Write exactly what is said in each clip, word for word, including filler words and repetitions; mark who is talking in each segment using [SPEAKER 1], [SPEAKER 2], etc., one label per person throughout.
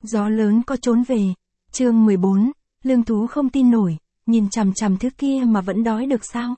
[SPEAKER 1] Gió lớn có trốn về. Chương mười bốn, Lương Thú không tin nổi, nhìn chằm chằm thứ kia mà vẫn đói được sao?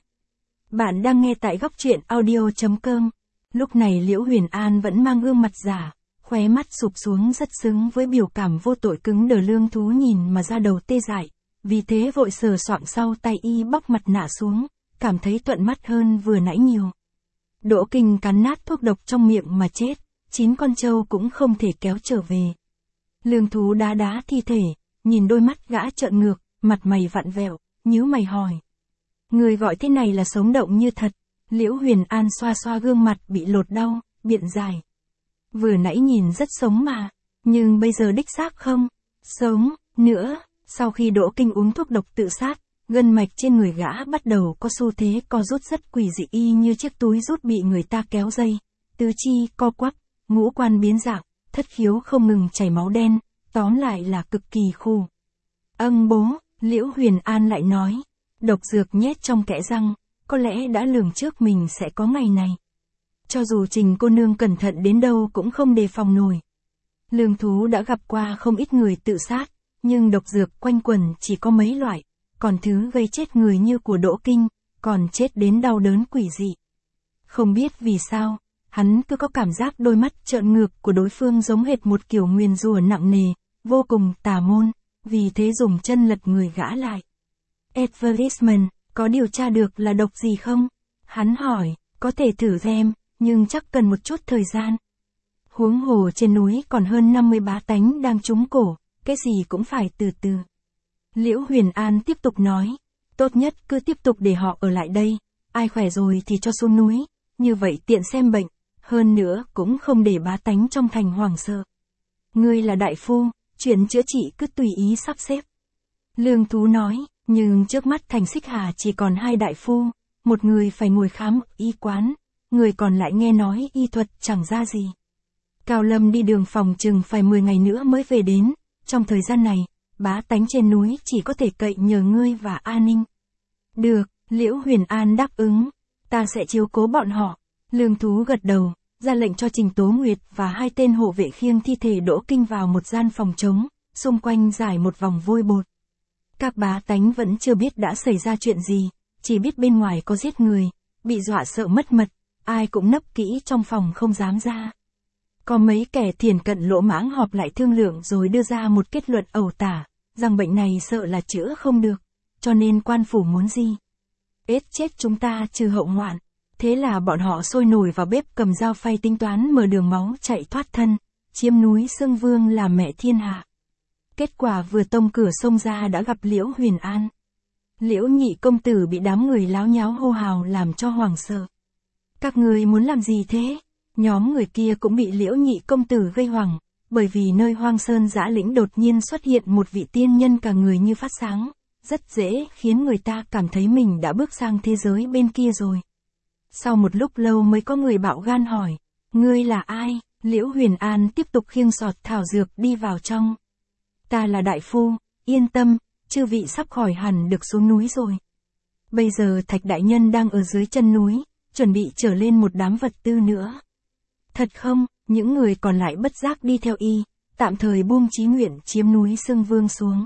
[SPEAKER 1] Bạn đang nghe tại góc truyện audio chấm com. Lúc này Liễu Huyền An vẫn mang gương mặt giả, khóe mắt sụp xuống rất xứng với biểu cảm vô tội cứng đờ. Lương Thú nhìn mà da đầu tê dại, vì thế vội sờ soạng sau tay y bóc mặt nạ xuống, cảm thấy thuận mắt hơn vừa nãy nhiều. Đỗ Kinh cắn nát thuốc độc trong miệng mà chết, chín con trâu cũng không thể kéo trở về. Lương Thú đá đá thi thể, nhìn đôi mắt gã trợn ngược, mặt mày vặn vẹo, nhíu mày hỏi. Người gọi thế này là sống động như thật. Liễu Huyền An xoa xoa gương mặt bị lột đau, biện giải. Vừa nãy nhìn rất sống mà, nhưng bây giờ đích xác không sống nữa. Sau khi Đỗ Kinh uống thuốc độc tự sát, gân mạch trên người gã bắt đầu có xu thế co rút rất quỷ dị, y như chiếc túi rút bị người ta kéo dây, tứ chi co quắp, ngũ quan biến dạng, thất khiếu không ngừng chảy máu đen, tóm lại là cực kỳ khù. Âng bố, Liễu Huyền An lại nói, độc dược nhét trong kẽ răng, có lẽ đã lường trước mình sẽ có ngày này. Cho dù Trình cô nương cẩn thận đến đâu cũng không đề phòng nổi. Lương Thú đã gặp qua không ít người tự sát, nhưng độc dược quanh quẩn chỉ có mấy loại, còn thứ gây chết người như của Đỗ Kinh, còn chết đến đau đớn quỷ dị. Không biết vì sao, hắn cứ có cảm giác đôi mắt trợn ngược của đối phương giống hệt một kiểu nguyền rủa nặng nề, vô cùng tà môn, vì thế dùng chân lật người gã lại. Advertisement, có điều tra được là độc gì không? Hắn hỏi, có thể thử xem, nhưng chắc cần một chút thời gian. Huống hồ trên núi còn hơn năm mươi bá tánh đang trúng cổ, cái gì cũng phải từ từ. Liễu Huyền An tiếp tục nói, tốt nhất cứ tiếp tục để họ ở lại đây, ai khỏe rồi thì cho xuống núi, như vậy tiện xem bệnh, hơn nữa cũng không để bá tánh trong thành hoảng sợ. Ngươi là đại phu, chuyện chữa trị cứ tùy ý sắp xếp. Lương Thú nói, nhưng trước mắt thành Xích Hà chỉ còn hai đại phu, một người phải ngồi khám y quán, người còn lại nghe nói y thuật chẳng ra gì. Cao Lâm đi đường phòng chừng phải mười ngày nữa mới về đến, trong thời gian này, bá tánh trên núi chỉ có thể cậy nhờ ngươi và A Ninh. Được, Liễu Huyền An đáp ứng, ta sẽ chiếu cố bọn họ. Lương Thú gật đầu, ra lệnh cho Trình Tố Nguyệt và hai tên hộ vệ khiêng thi thể Đỗ Kinh vào một gian phòng trống, xung quanh rải một vòng vôi bột. Các bá tánh vẫn chưa biết đã xảy ra chuyện gì, chỉ biết bên ngoài có giết người, bị dọa sợ mất mật, ai cũng nấp kỹ trong phòng không dám ra. Có mấy kẻ thiền cận lỗ mãng họp lại thương lượng rồi đưa ra một kết luận ẩu tả, rằng bệnh này sợ là chữa không được, cho nên quan phủ muốn gì? Ết chết chúng ta trừ hậu ngoạn. Thế là bọn họ sôi nổi vào bếp cầm dao phay tính toán mở đường máu chạy thoát thân, chiếm núi Sương Vương làm mẹ thiên hạ. Kết quả vừa tông cửa sông ra đã gặp Liễu Huyền An. Liễu nhị công tử bị đám người láo nháo hô hào làm cho hoảng sợ. Các người muốn làm gì thế? Nhóm người kia cũng bị Liễu nhị công tử gây hoảng, bởi vì nơi hoang sơn dã lĩnh đột nhiên xuất hiện một vị tiên nhân cả người như phát sáng, rất dễ khiến người ta cảm thấy mình đã bước sang thế giới bên kia rồi. Sau một lúc lâu mới có người bạo gan hỏi, ngươi là ai? Liễu Huyền An tiếp tục khiêng sọt thảo dược đi vào trong. Ta là đại phu, yên tâm, chư vị sắp khỏi hẳn được xuống núi rồi. Bây giờ Thạch đại nhân đang ở dưới chân núi, chuẩn bị trở lên một đám vật tư nữa. Thật không? Những người còn lại bất giác đi theo y, tạm thời buông chí nguyện chiếm núi Sương Vương xuống.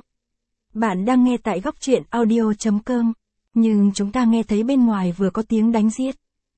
[SPEAKER 1] Bạn đang nghe tại góc truyện audio chấm com, nhưng chúng ta nghe thấy bên ngoài vừa có tiếng đánh giết.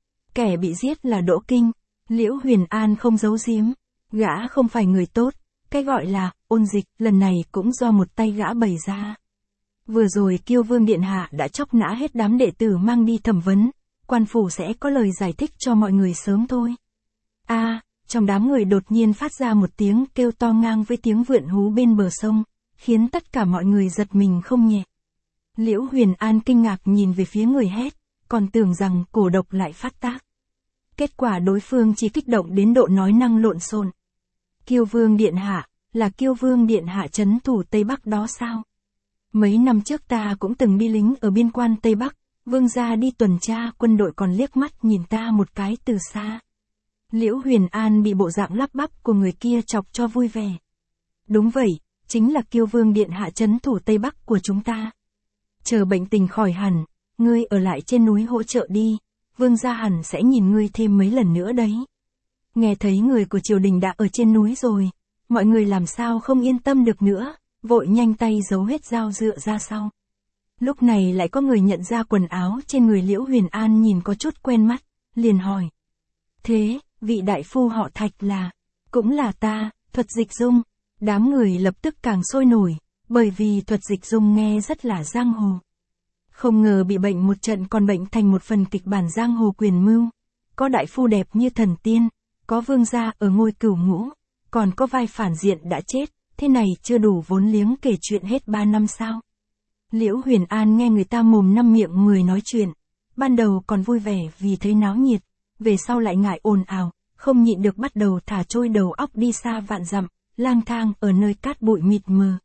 [SPEAKER 1] Kẻ bị giết là Đỗ Kinh. Liễu Huyền An không giấu giếm, gã không phải người tốt, cái gọi là ôn dịch lần này cũng do một tay gã bày ra. Vừa rồi Kiêu Vương điện hạ đã chóc nã hết đám đệ tử mang đi thẩm vấn, quan phủ sẽ có lời giải thích cho mọi người sớm thôi. A, à, trong đám người đột nhiên phát ra một tiếng kêu to ngang với tiếng vượn hú bên bờ sông, khiến tất cả mọi người giật mình không nhẹ. Liễu Huyền An kinh ngạc nhìn về phía người hét, còn tưởng rằng cổ độc lại phát tác. Kết quả đối phương chỉ kích động đến độ nói năng lộn xộn. Kiêu Vương điện hạ, là Kiêu Vương điện hạ trấn thủ Tây Bắc đó sao? Mấy năm trước ta cũng từng đi lính ở biên quan Tây Bắc, vương gia đi tuần tra quân đội còn liếc mắt nhìn ta một cái từ xa. Liễu Huyền An bị bộ dạng lắp bắp của người kia chọc cho vui vẻ. Đúng vậy, chính là Kiêu Vương điện hạ trấn thủ Tây Bắc của chúng ta. Chờ bệnh tình khỏi hẳn, ngươi ở lại trên núi hỗ trợ đi, vương gia hẳn sẽ nhìn ngươi thêm mấy lần nữa đấy. Nghe thấy người của triều đình đã ở trên núi rồi, mọi người làm sao không yên tâm được nữa, vội nhanh tay giấu hết dao dựa ra sau. Lúc này lại có người nhận ra quần áo trên người Liễu Huyền An nhìn có chút quen mắt, liền hỏi. Thế, vị đại phu họ Thạch là, cũng là ta, Thuật Dịch Dung. Đám người lập tức càng sôi nổi, bởi vì Thuật Dịch Dung nghe rất là giang hồ. Không ngờ bị bệnh một trận còn bệnh thành một phần kịch bản giang hồ quyền mưu. Có đại phu đẹp như thần tiên, có vương gia ở ngôi cửu ngũ, còn có vai phản diện đã chết, thế này chưa đủ vốn liếng kể chuyện hết ba năm sao. Liễu Huyền An nghe người ta mồm năm miệng mười nói chuyện, ban đầu còn vui vẻ vì thấy náo nhiệt, về sau lại ngại ồn ào, không nhịn được bắt đầu thả trôi đầu óc đi xa vạn dặm, lang thang ở nơi cát bụi mịt mờ.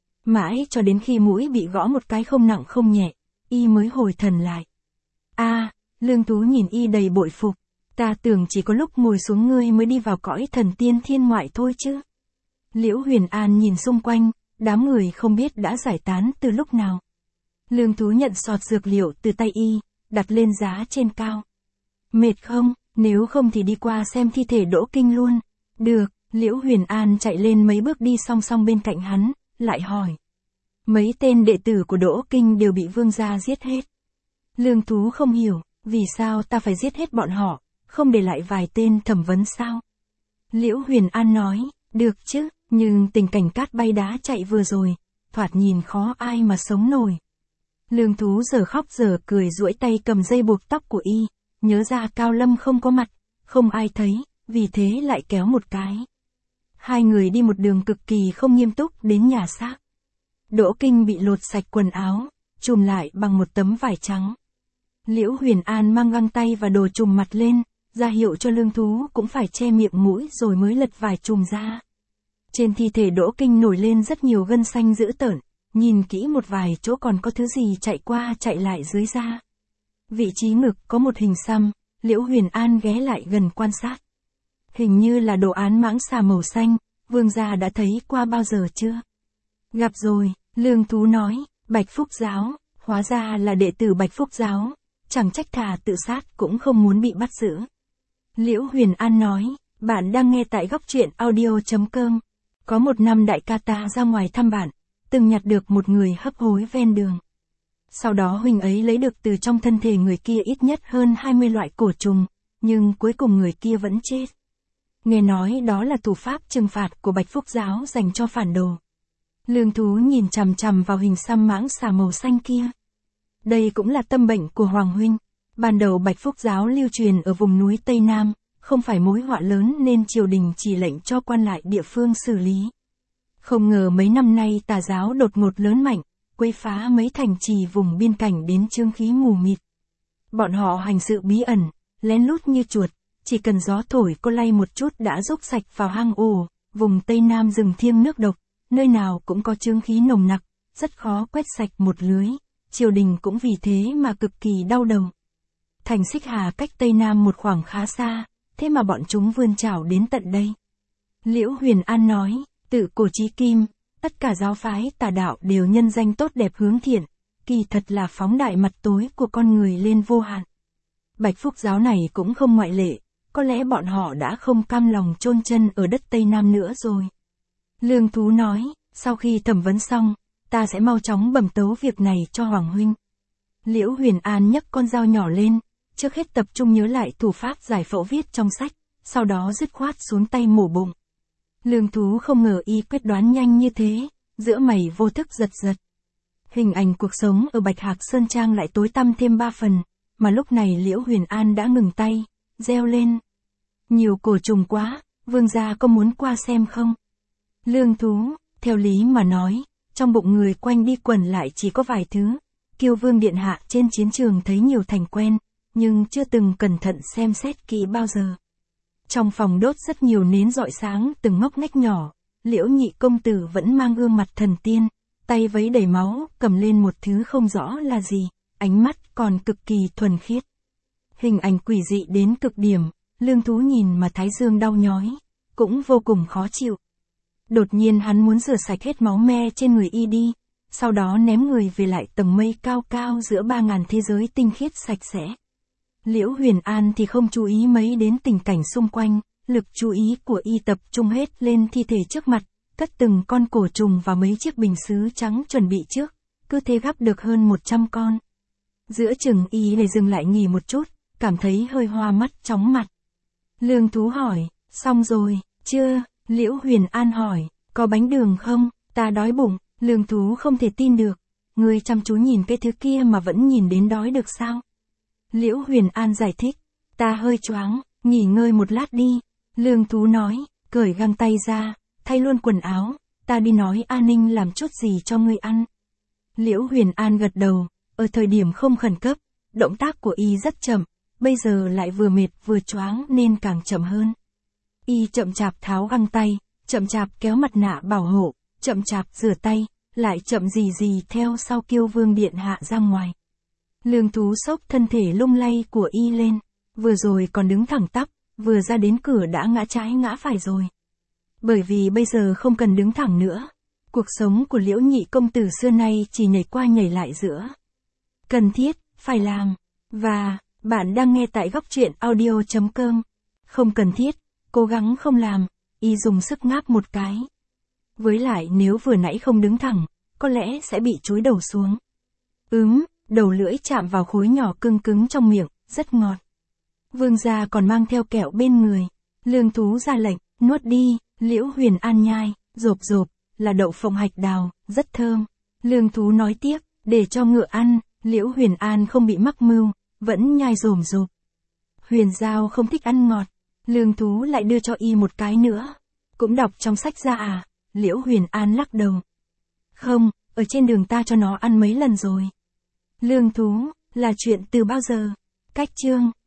[SPEAKER 1] Mãi cho đến khi mũi bị gõ một cái không nặng không nhẹ, y mới hồi thần lại. A, à, Lương Tú nhìn y đầy bội phục, ta tưởng chỉ có lúc ngồi xuống ngươi mới đi vào cõi thần tiên thiên ngoại thôi chứ. Liễu Huyền An nhìn xung quanh, đám người không biết đã giải tán từ lúc nào. Lương Tú nhận sọt dược liệu từ tay y, đặt lên giá trên cao. Mệt không, nếu không thì đi qua xem thi thể Đỗ Kinh luôn. Được, Liễu Huyền An chạy lên mấy bước đi song song bên cạnh hắn, lại hỏi. Mấy tên đệ tử của Đỗ Kinh đều bị vương gia giết hết. Lương Tú không hiểu, vì sao ta phải giết hết bọn họ, không để lại vài tên thẩm vấn sao? Liễu Huyền An nói, được chứ, nhưng tình cảnh cát bay đá chạy vừa rồi, thoạt nhìn khó ai mà sống nổi. Lương Tú giờ khóc giờ cười duỗi tay cầm dây buộc tóc của y, nhớ ra Cao Lâm không có mặt, không ai thấy, vì thế lại kéo một cái. Hai người đi một đường cực kỳ không nghiêm túc đến nhà xác. Đỗ Kinh bị lột sạch quần áo, trùm lại bằng một tấm vải trắng. Liễu Huyền An mang găng tay và đồ trùm mặt lên, ra hiệu cho Lương Tú cũng phải che miệng mũi rồi mới lật vải trùm ra. Trên thi thể Đỗ Kinh nổi lên rất nhiều gân xanh dữ tợn, nhìn kỹ một vài chỗ còn có thứ gì chạy qua chạy lại dưới da. Vị trí ngực có một hình xăm, Liễu Huyền An ghé lại gần quan sát. Hình như là đồ án mãng xà màu xanh, vương gia đã thấy qua bao giờ chưa? Gặp rồi, Lương Tú nói, Bạch Phúc Giáo, hóa ra là đệ tử Bạch Phúc Giáo, chẳng trách thà tự sát cũng không muốn bị bắt giữ. Liễu Huyền An nói, bạn đang nghe tại góc truyện audio chấm com. Có một năm đại ca ta ra ngoài thăm bạn, từng nhặt được một người hấp hối ven đường. Sau đó huynh ấy lấy được từ trong thân thể người kia ít nhất hơn hai mươi loại cổ trùng, nhưng cuối cùng người kia vẫn chết. Nghe nói đó là thủ pháp trừng phạt của Bạch Phúc Giáo dành cho phản đồ. Lương Tú nhìn chằm chằm vào hình xăm mãng xà màu xanh kia. Đây cũng là tâm bệnh của Hoàng huynh. Ban đầu Bạch Phúc Giáo lưu truyền ở vùng núi Tây Nam, không phải mối họa lớn nên triều đình chỉ lệnh cho quan lại địa phương xử lý. Không ngờ mấy năm nay tà giáo đột ngột lớn mạnh, quấy phá mấy thành trì vùng biên cảnh đến chương khí mù mịt. Bọn họ hành sự bí ẩn, lén lút như chuột, chỉ cần gió thổi cô lay một chút đã rúc sạch vào hang ổ, vùng Tây Nam rừng thiêng nước độc, nơi nào cũng có chương khí nồng nặc, rất khó quét sạch một lưới, triều đình cũng vì thế mà cực kỳ đau đầu. Thành Xích Hà cách Tây Nam một khoảng khá xa, thế mà bọn chúng vươn chảo đến tận đây. Liễu Huyền An nói, tự cổ chí kim, tất cả giáo phái tà đạo đều nhân danh tốt đẹp hướng thiện, kỳ thật là phóng đại mặt tối của con người lên vô hạn. Bạch Phúc Giáo này cũng không ngoại lệ, có lẽ bọn họ đã không cam lòng chôn chân ở đất Tây Nam nữa rồi. Lương Tú nói, sau khi thẩm vấn xong, ta sẽ mau chóng bẩm tấu việc này cho Hoàng huynh. Liễu Huyền An nhấc con dao nhỏ lên, trước hết tập trung nhớ lại thủ pháp giải phẫu viết trong sách, sau đó dứt khoát xuống tay mổ bụng. Lương Tú không ngờ y quyết đoán nhanh như thế, giữa mày vô thức giật giật. Hình ảnh cuộc sống ở Bạch Hạc Sơn Trang lại tối tăm thêm ba phần, mà lúc này Liễu Huyền An đã ngừng tay, reo lên. Nhiều cổ trùng quá, vương gia có muốn qua xem không? Lương Tú, theo lý mà nói, trong bụng người quanh đi quẩn lại chỉ có vài thứ. Kiêu Vương điện hạ trên chiến trường thấy nhiều thành quen, nhưng chưa từng cẩn thận xem xét kỹ bao giờ. Trong phòng đốt rất nhiều nến rọi sáng từng ngóc ngách nhỏ, Liễu nhị công tử vẫn mang gương mặt thần tiên, tay vấy đầy máu, cầm lên một thứ không rõ là gì, ánh mắt còn cực kỳ thuần khiết. Hình ảnh quỷ dị đến cực điểm, Lương Tú nhìn mà thái dương đau nhói, cũng vô cùng khó chịu. Đột nhiên hắn muốn rửa sạch hết máu me trên người y đi, sau đó ném người về lại tầng mây cao cao giữa ba ngàn thế giới tinh khiết sạch sẽ. Liễu Huyền An thì không chú ý mấy đến tình cảnh xung quanh, lực chú ý của y tập trung hết lên thi thể trước mặt, cất từng con cổ trùng vào mấy chiếc bình sứ trắng chuẩn bị trước, cứ thế gắp được hơn một trăm con. Giữa chừng y để dừng lại nghỉ một chút, cảm thấy hơi hoa mắt chóng mặt. Lương Thú hỏi, xong rồi, chưa? Liễu Huyền An hỏi, có bánh đường không? Ta đói bụng. Lương Thú không thể tin được. Ngươi chăm chú nhìn cái thứ kia mà vẫn nhìn đến đói được sao? Liễu Huyền An giải thích, ta hơi choáng, nghỉ ngơi một lát đi. Lương Thú nói, cởi găng tay ra, thay luôn quần áo, ta đi nói A Ninh làm chút gì cho ngươi ăn. Liễu Huyền An gật đầu, ở thời điểm không khẩn cấp, động tác của y rất chậm, bây giờ lại vừa mệt vừa choáng nên càng chậm hơn. Y chậm chạp tháo găng tay, chậm chạp kéo mặt nạ bảo hộ, chậm chạp rửa tay, lại chậm gì gì theo sau Kiêu Vương điện hạ ra ngoài. Lương Thú xốc thân thể lung lay của y lên, vừa rồi còn đứng thẳng tắp, vừa ra đến cửa đã ngã trái ngã phải rồi. Bởi vì bây giờ không cần đứng thẳng nữa. Cuộc sống của Liễu nhị công tử xưa nay chỉ nhảy qua nhảy lại giữa cần thiết, phải làm, và, bạn đang nghe tại góc truyện audio chấm com. Không cần thiết, cố gắng không làm, y dùng sức ngáp một cái. Với lại nếu vừa nãy không đứng thẳng, có lẽ sẽ bị chúi đầu xuống. Ướm, đầu lưỡi chạm vào khối nhỏ cưng cứng trong miệng, rất ngọt. Vương gia còn mang theo kẹo bên người. Lương Thú ra lệnh, nuốt đi. Liễu Huyền An nhai, rộp rộp, là đậu phộng hạch đào, rất thơm. Lương Thú nói tiếp, để cho ngựa ăn. Liễu Huyền An không bị mắc mưu, vẫn nhai rồm rộp. Huyền Giao không thích ăn ngọt. Lương Thú lại đưa cho y một cái nữa. Cũng đọc trong sách ra à? Liễu Huyền An lắc đầu. Không, ở trên đường ta cho nó ăn mấy lần rồi. Lương Thú, là chuyện từ bao giờ? Cách chương.